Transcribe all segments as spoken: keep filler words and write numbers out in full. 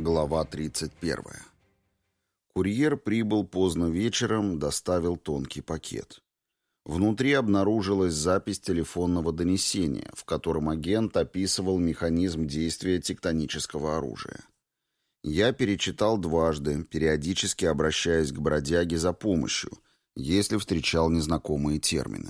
Глава тридцать первая. Курьер прибыл поздно вечером, доставил тонкий пакет. Внутри обнаружилась запись телефонного донесения, в котором агент описывал механизм действия тектонического оружия. Я перечитал дважды, периодически обращаясь к бродяге за помощью, если встречал незнакомые термины.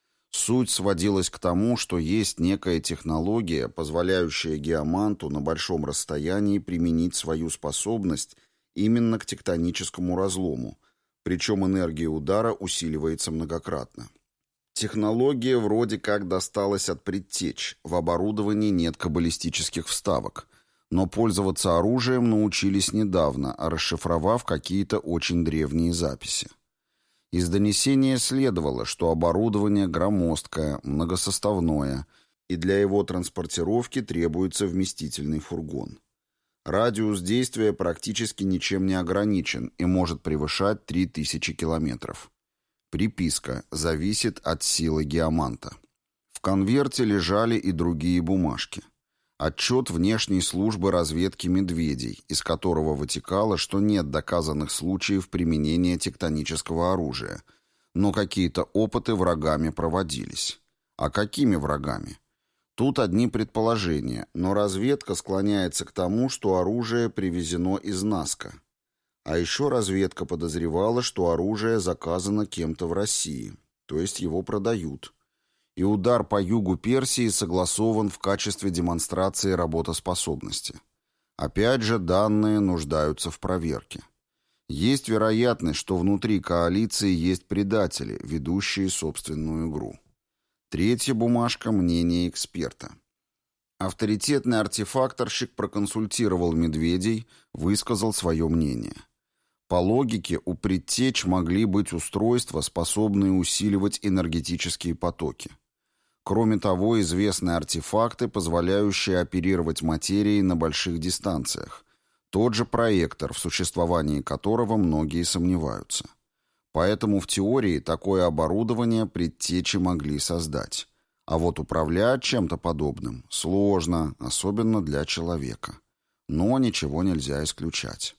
Суть сводилась к тому, что есть некая технология, позволяющая геоманту на большом расстоянии применить свою способность именно к тектоническому разлому, причем энергия удара усиливается многократно. Технология вроде как досталась от предтеч, в оборудовании нет каббалистических вставок, но пользоваться оружием научились недавно, расшифровав какие-то очень древние записи. Из донесения следовало, что оборудование громоздкое, многосоставное, и для его транспортировки требуется вместительный фургон. Радиус действия практически ничем не ограничен и может превышать три тысячи километров. Приписка зависит от силы геоманта. В конверте лежали и другие бумажки. Отчет внешней службы разведки «Медведей», из которого вытекало, что нет доказанных случаев применения тектонического оружия, но какие-то опыты врагами проводились. А какими врагами? Тут одни предположения, но разведка склоняется к тому, что оружие привезено из Наска. А еще разведка подозревала, что оружие заказано кем-то в России, то есть его продают. И удар по югу Персии согласован в качестве демонстрации работоспособности. Опять же, данные нуждаются в проверке. Есть вероятность, что внутри коалиции есть предатели, ведущие собственную игру. Третья бумажка – мнение эксперта. Авторитетный артефакторщик проконсультировал Медведей, высказал свое мнение. По логике, у предтеч могли быть устройства, способные усиливать энергетические потоки. Кроме того, известны артефакты, позволяющие оперировать материей на больших дистанциях. Тот же проектор, в существовании которого многие сомневаются. Поэтому в теории такое оборудование предтечи могли создать. А вот управлять чем-то подобным сложно, особенно для человека. Но ничего нельзя исключать.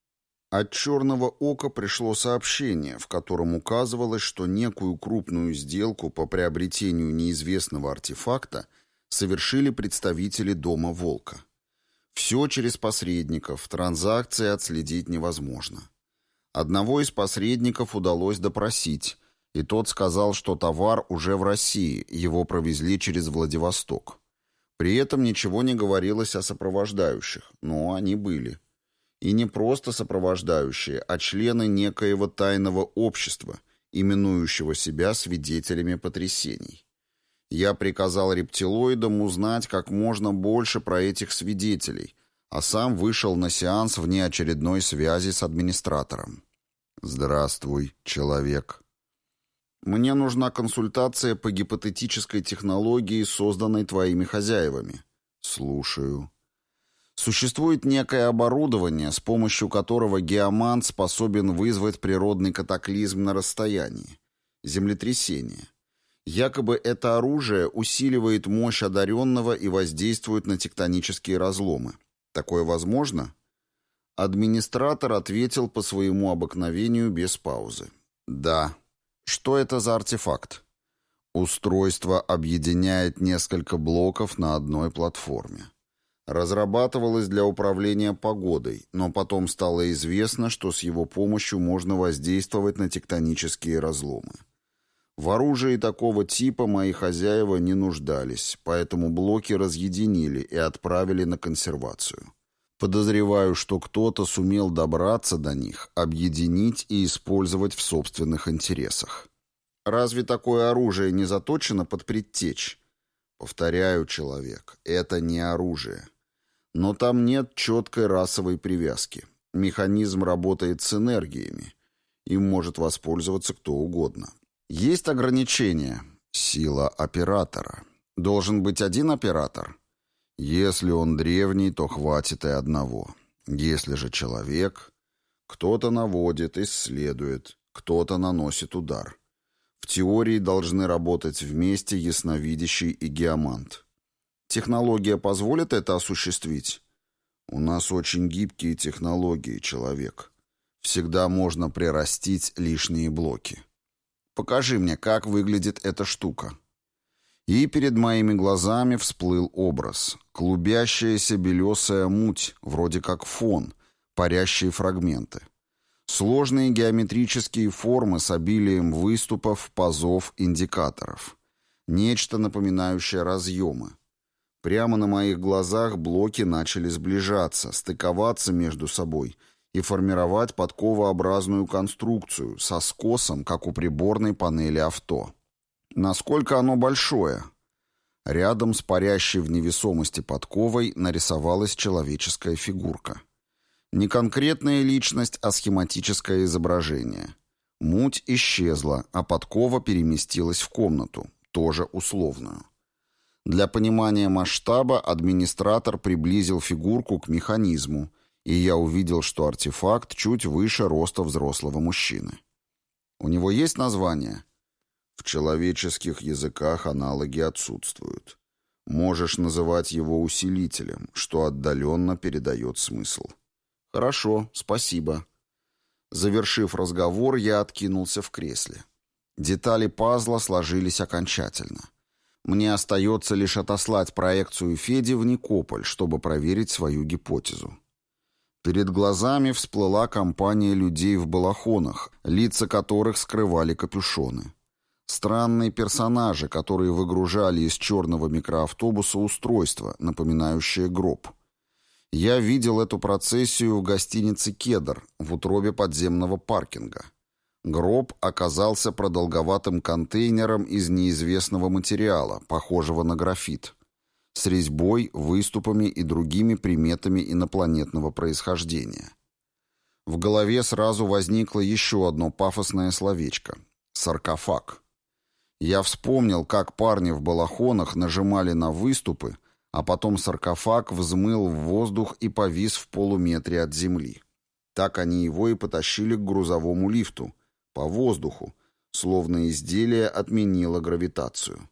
От «Черного ока» пришло сообщение, в котором указывалось, что некую крупную сделку по приобретению неизвестного артефакта совершили представители Дома Волка. Все через посредников, транзакции отследить невозможно. Одного из посредников удалось допросить, и тот сказал, что товар уже в России, его провезли через Владивосток. При этом ничего не говорилось о сопровождающих, но они были. И не просто сопровождающие, а члены некоего тайного общества, именующего себя свидетелями потрясений. Я приказал рептилоидам узнать как можно больше про этих свидетелей, а сам вышел на сеанс внеочередной связи с администратором. «Здравствуй, человек. Мне нужна консультация по гипотетической технологии, созданной твоими хозяевами». «Слушаю». Существует некое оборудование, с помощью которого геомант способен вызвать природный катаклизм на расстоянии. Землетрясение. Якобы это оружие усиливает мощь одаренного и воздействует на тектонические разломы. Такое возможно? Администратор ответил по своему обыкновению без паузы. Да. Что это за артефакт? Устройство объединяет несколько блоков на одной платформе. Разрабатывалось для управления погодой, но потом стало известно, что с его помощью можно воздействовать на тектонические разломы. В оружии такого типа мои хозяева не нуждались, поэтому блоки разъединили и отправили на консервацию. Подозреваю, что кто-то сумел добраться до них, объединить и использовать в собственных интересах. Разве такое оружие не заточено под предтечь? Повторяю, человек, это не оружие. Но там нет четкой расовой привязки. Механизм работает с энергиями. Им может воспользоваться кто угодно. Есть ограничения. Сила оператора. Должен быть один оператор. Если он древний, то хватит и одного. Если же человек, кто-то наводит, исследует, кто-то наносит удар. В теории должны работать вместе ясновидящий и геомант. Технология позволит это осуществить? У нас очень гибкие технологии, человек. Всегда можно прирастить лишние блоки. Покажи мне, как выглядит эта штука. И перед моими глазами всплыл образ. Клубящаяся белесая муть, вроде как фон, парящие фрагменты. Сложные геометрические формы с обилием выступов, пазов, индикаторов. Нечто напоминающее разъемы. Прямо на моих глазах блоки начали сближаться, стыковаться между собой и формировать подковообразную конструкцию со скосом, как у приборной панели авто. Насколько оно большое? Рядом с парящей в невесомости подковой нарисовалась человеческая фигурка. Не конкретная личность, а схематическое изображение. Муть исчезла, а подкова переместилась в комнату, тоже условную. Для понимания масштаба администратор приблизил фигурку к механизму, и я увидел, что артефакт чуть выше роста взрослого мужчины. У него есть название? В человеческих языках аналоги отсутствуют. Можешь называть его усилителем, что отдаленно передает смысл. Хорошо, спасибо. Завершив разговор, я откинулся в кресле. Детали пазла сложились окончательно. Мне остается лишь отослать проекцию Феди в Никополь, чтобы проверить свою гипотезу. Перед глазами всплыла компания людей в балахонах, лица которых скрывали капюшоны. Странные персонажи, которые выгружали из черного микроавтобуса устройство, напоминающее гроб. Я видел эту процессию в гостинице «Кедр» в утробе подземного паркинга. Гроб оказался продолговатым контейнером из неизвестного материала, похожего на графит, с резьбой, выступами и другими приметами инопланетного происхождения. В голове сразу возникло еще одно пафосное словечко — саркофаг. Я вспомнил, как парни в балахонах нажимали на выступы, а потом саркофаг взмыл в воздух и повис в полуметре от земли. Так они его и потащили к грузовому лифту, по воздуху, словно изделие отменило гравитацию.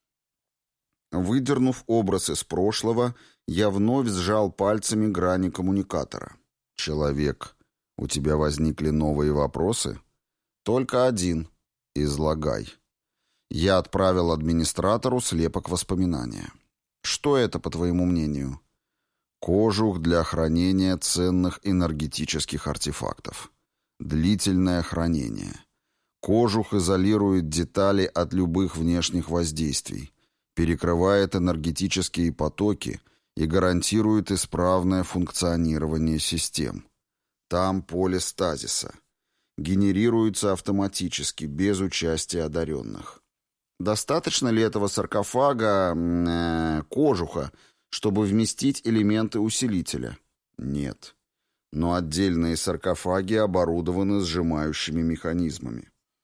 Выдернув образ из прошлого, я вновь сжал пальцами грани коммуникатора. «Человек, у тебя возникли новые вопросы?» «Только один. Излагай». Я отправил администратору слепок воспоминания. «Что это, по твоему мнению?» «Кожух для хранения ценных энергетических артефактов. Длительное хранение. Кожух изолирует детали от любых внешних воздействий, перекрывает энергетические потоки и гарантирует исправное функционирование систем. Там поле стазиса. Генерируется автоматически, без участия одаренных. Достаточно ли этого саркофага, э, кожуха, чтобы вместить элементы усилителя? Нет. Но отдельные саркофаги оборудованы сжимающими механизмами.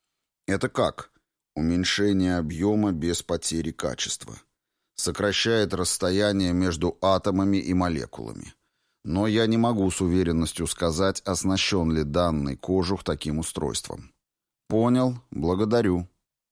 Это как? Уменьшение объема без потери качества. Сокращает расстояние между атомами и молекулами. Но я не могу с уверенностью сказать, оснащен ли данный кожух таким устройством. Понял, благодарю.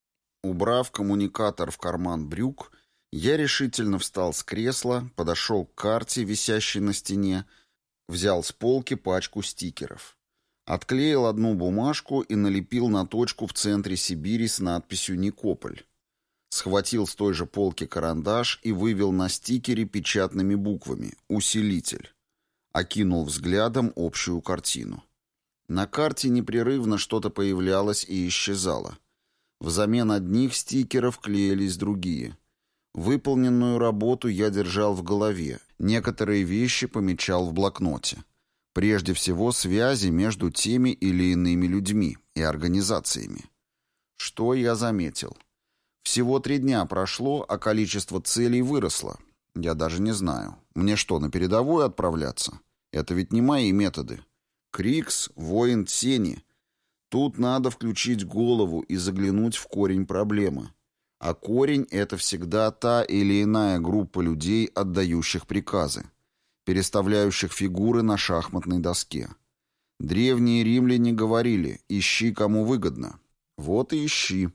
Убрав коммуникатор в карман брюк, я решительно встал с кресла, подошел к карте, висящей на стене, взял с полки пачку стикеров. Отклеил одну бумажку и налепил на точку в центре Сибири с надписью «Никополь». Схватил с той же полки карандаш и вывел на стикере печатными буквами «Усилитель». Окинул взглядом общую картину. На карте непрерывно что-то появлялось и исчезало. Взамен одних стикеров клеились другие. Выполненную работу я держал в голове, некоторые вещи помечал в блокноте. Прежде всего, связи между теми или иными людьми и организациями. Что я заметил? Всего три дня прошло, а количество целей выросло. Я даже не знаю. Мне что, на передовую отправляться? Это ведь не мои методы. Крикс, воин тени. Тут надо включить голову и заглянуть в корень проблемы. А корень — это всегда та или иная группа людей, отдающих приказы, переставляющих фигуры на шахматной доске. Древние римляне говорили: «Ищи, кому выгодно». Вот и ищи.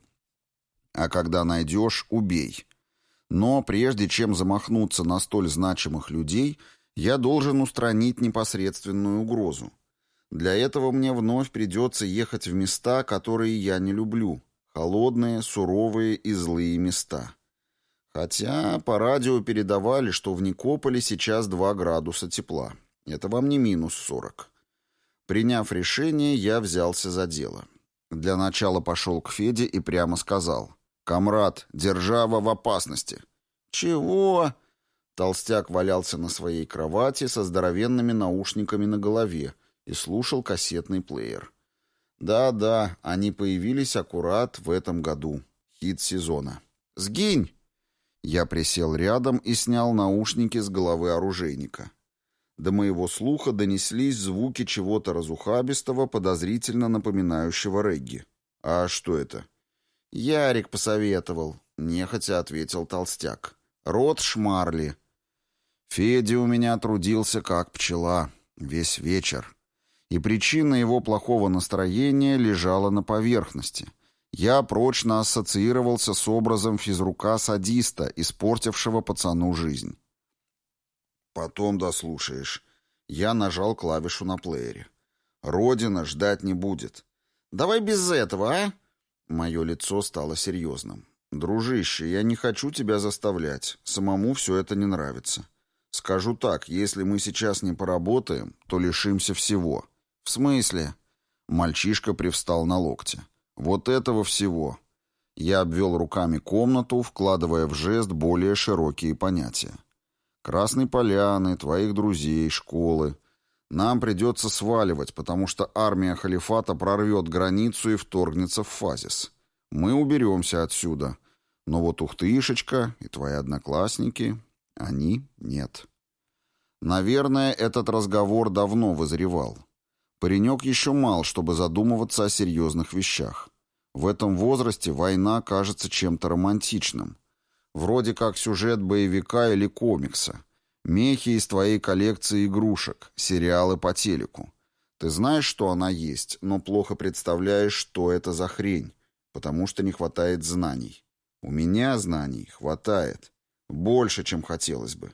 А когда найдешь, убей. Но прежде чем замахнуться на столь значимых людей, Я должен устранить непосредственную угрозу. Для этого мне вновь придется ехать в места, которые я не люблю. Холодные, суровые и злые места. Хотя по радио передавали, что в Никополе сейчас два градуса тепла. Это вам не минус сорок. Приняв решение, я взялся за дело. Для начала пошел к Феде и прямо сказал: «Камрад, держава в опасности». «Чего?» Толстяк валялся на своей кровати со здоровенными наушниками на голове и слушал кассетный плеер. Да-да, они появились аккурат в этом году. Хит сезона. «Сгинь!» Я присел рядом и снял наушники с головы оружейника. До моего слуха донеслись звуки чего-то разухабистого, подозрительно напоминающего регги. «А что это?» «Ярик посоветовал», — нехотя ответил толстяк. «Рот Шмарли». Федя у меня трудился как пчела весь вечер. И причина его плохого настроения лежала на поверхности. Я прочно ассоциировался с образом физрука-садиста, испортившего пацану жизнь. «Потом дослушаешь». Я нажал клавишу на плеере. «Родина ждать не будет». «Давай без этого, а?» Мое лицо стало серьезным. «Дружище, я не хочу тебя заставлять. Самому все это не нравится. Скажу так, если мы сейчас не поработаем, то лишимся всего». «В смысле?» Мальчишка привстал на локте. «Вот этого всего». Я обвел руками комнату, вкладывая в жест более широкие понятия. «Красной Поляны, твоих друзей, школы. Нам придется сваливать, потому что армия халифата прорвет границу и вторгнется в Фазис. Мы уберемся отсюда. Но вот Ухтышечка и твои одноклассники, они нет». Наверное, этот разговор давно вызревал. Паренек еще мал, чтобы задумываться о серьезных вещах. В этом возрасте война кажется чем-то романтичным. Вроде как сюжет боевика или комикса. Мехи из твоей коллекции игрушек, сериалы по телеку. Ты знаешь, что она есть, но плохо представляешь, что это за хрень, потому что не хватает знаний. У меня знаний хватает. Больше, чем хотелось бы.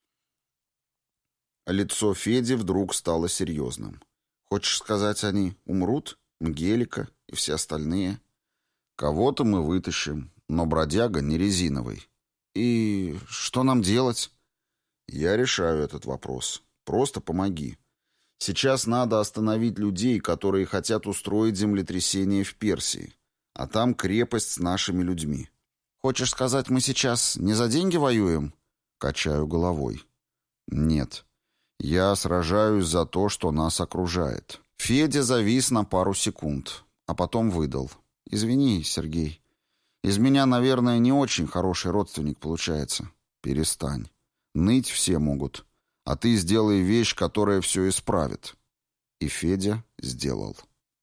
Лицо Феди вдруг стало серьезным. «Хочешь сказать, они умрут? Мгелика и все остальные?» «Кого-то мы вытащим, но бродяга не резиновый». «И что нам делать?» «Я решаю этот вопрос. Просто помоги. Сейчас надо остановить людей, которые хотят устроить землетрясение в Персии. А там крепость с нашими людьми». «Хочешь сказать, мы сейчас не за деньги воюем?» Качаю головой. «Нет. Я сражаюсь за то, что нас окружает». Федя завис на пару секунд, а потом выдал. «Извини, Сергей. Из меня, наверное, не очень хороший родственник получается. Перестань. Ныть все могут. А ты сделай вещь, которая все исправит». И Федя сделал.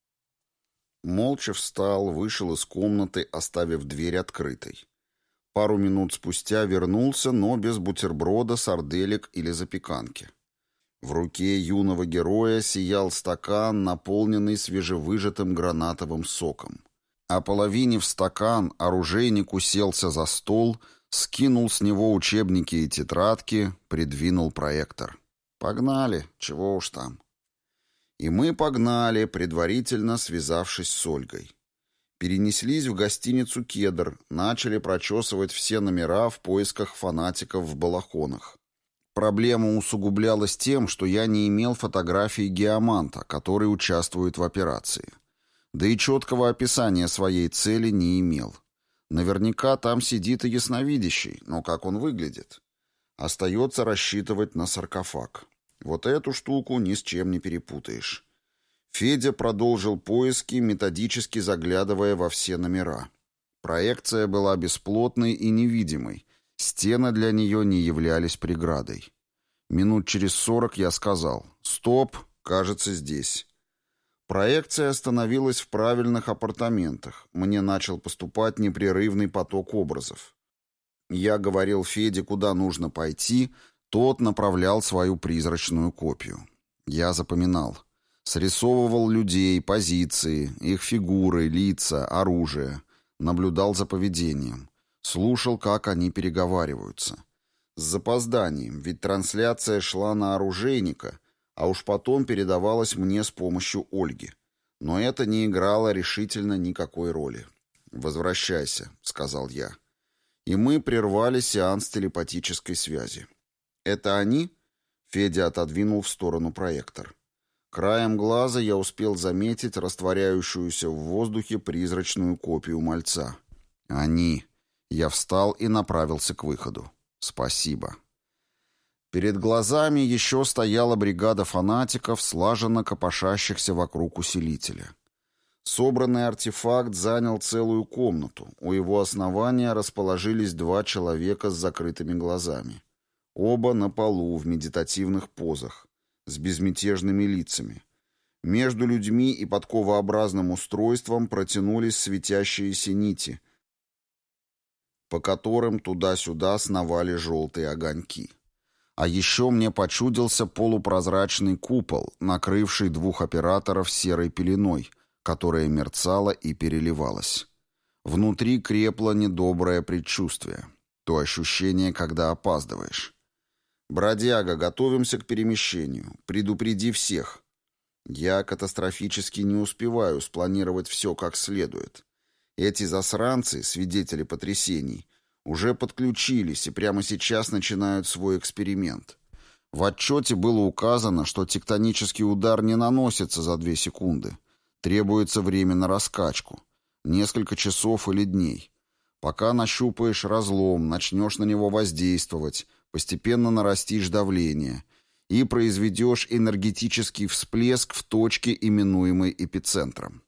Молча встал, вышел из комнаты, оставив дверь открытой. Пару минут спустя вернулся, но без бутерброда, сарделек или запеканки. В руке юного героя сиял стакан, наполненный свежевыжатым гранатовым соком. Ополовинив стакан, оружейник уселся за стол, скинул с него учебники и тетрадки, придвинул проектор. «Погнали, чего уж там». И мы погнали, предварительно связавшись с Ольгой. Перенеслись в гостиницу «Кедр», начали прочесывать все номера в поисках фанатиков в балахонах. Проблема усугублялась тем, что я не имел фотографий геоманта, который участвует в операции. Да и четкого описания своей цели не имел. Наверняка там сидит и ясновидящий, но как он выглядит? Остается рассчитывать на саркофаг. Вот эту штуку ни с чем не перепутаешь. Федя продолжил поиски, методически заглядывая во все номера. Проекция была бесплотной и невидимой. Стены для нее не являлись преградой. Минут через сорок я сказал: «Стоп, кажется, здесь». Проекция остановилась в правильных апартаментах. Мне начал поступать непрерывный поток образов. Я говорил Феде, куда нужно пойти, тот направлял свою призрачную копию. Я запоминал. Срисовывал людей, позиции, их фигуры, лица, оружие. Наблюдал за поведением. Слушал, как они переговариваются. С запозданием, ведь трансляция шла на оружейника, а уж потом передавалась мне с помощью Ольги. Но это не играло решительно никакой роли. «Возвращайся», — сказал я. И мы прервали сеанс телепатической связи. «Это они?» — Федя отодвинул в сторону проектор. Краем глаза я успел заметить растворяющуюся в воздухе призрачную копию мальца. «Они». Я встал и направился к выходу. «Спасибо». Перед глазами еще стояла бригада фанатиков, слаженно копошащихся вокруг усилителя. Собранный артефакт занял целую комнату. У его основания расположились два человека с закрытыми глазами. Оба на полу в медитативных позах, с безмятежными лицами. Между людьми и подковообразным устройством протянулись светящиеся нити, по которым туда-сюда сновали желтые огоньки. А еще мне почудился полупрозрачный купол, накрывший двух операторов серой пеленой, которая мерцала и переливалась. Внутри крепло недоброе предчувствие. То ощущение, когда опаздываешь. «Бродяга, готовимся к перемещению. Предупреди всех». Я катастрофически не успеваю спланировать все как следует. Эти засранцы, свидетели потрясений, уже подключились и прямо сейчас начинают свой эксперимент. В отчете было указано, что тектонический удар не наносится за две секунды. Требуется время на раскачку. Несколько часов или дней. Пока нащупаешь разлом, начнешь на него воздействовать, постепенно нарастишь давление и произведешь энергетический всплеск в точке, именуемой эпицентром.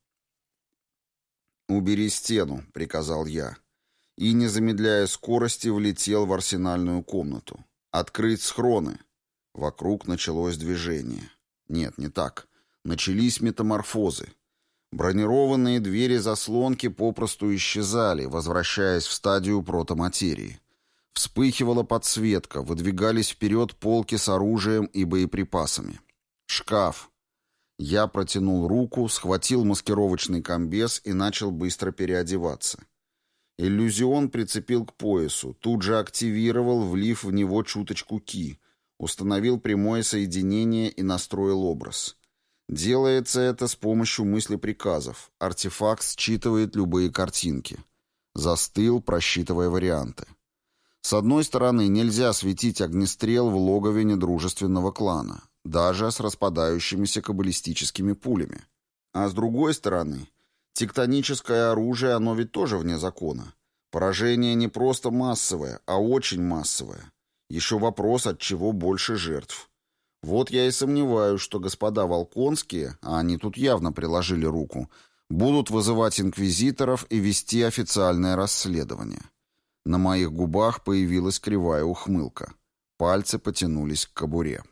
«Убери стену», — приказал я. И, не замедляя скорости, влетел в арсенальную комнату. «Открыть схроны». Вокруг началось движение. Нет, не так. Начались метаморфозы. Бронированные двери-заслонки попросту исчезали, возвращаясь в стадию протоматерии. Вспыхивала подсветка, выдвигались вперед полки с оружием и боеприпасами. «Шкаф». Я протянул руку, схватил маскировочный комбез и начал быстро переодеваться. Иллюзион прицепил к поясу, тут же активировал, влив в него чуточку ки, установил прямое соединение и настроил образ. Делается это с помощью мыслеприказов. Артефакт считывает любые картинки. Застыл, просчитывая варианты. С одной стороны, нельзя светить огнестрел в логове недружественного клана, даже с распадающимися каббалистическими пулями. А с другой стороны, тектоническое оружие, оно ведь тоже вне закона. Поражение не просто массовое, а очень массовое. Еще вопрос, от чего больше жертв. Вот я и сомневаюсь, что господа Волконские, а они тут явно приложили руку, будут вызывать инквизиторов и вести официальное расследование. На моих губах появилась кривая ухмылка. Пальцы потянулись к кобуре.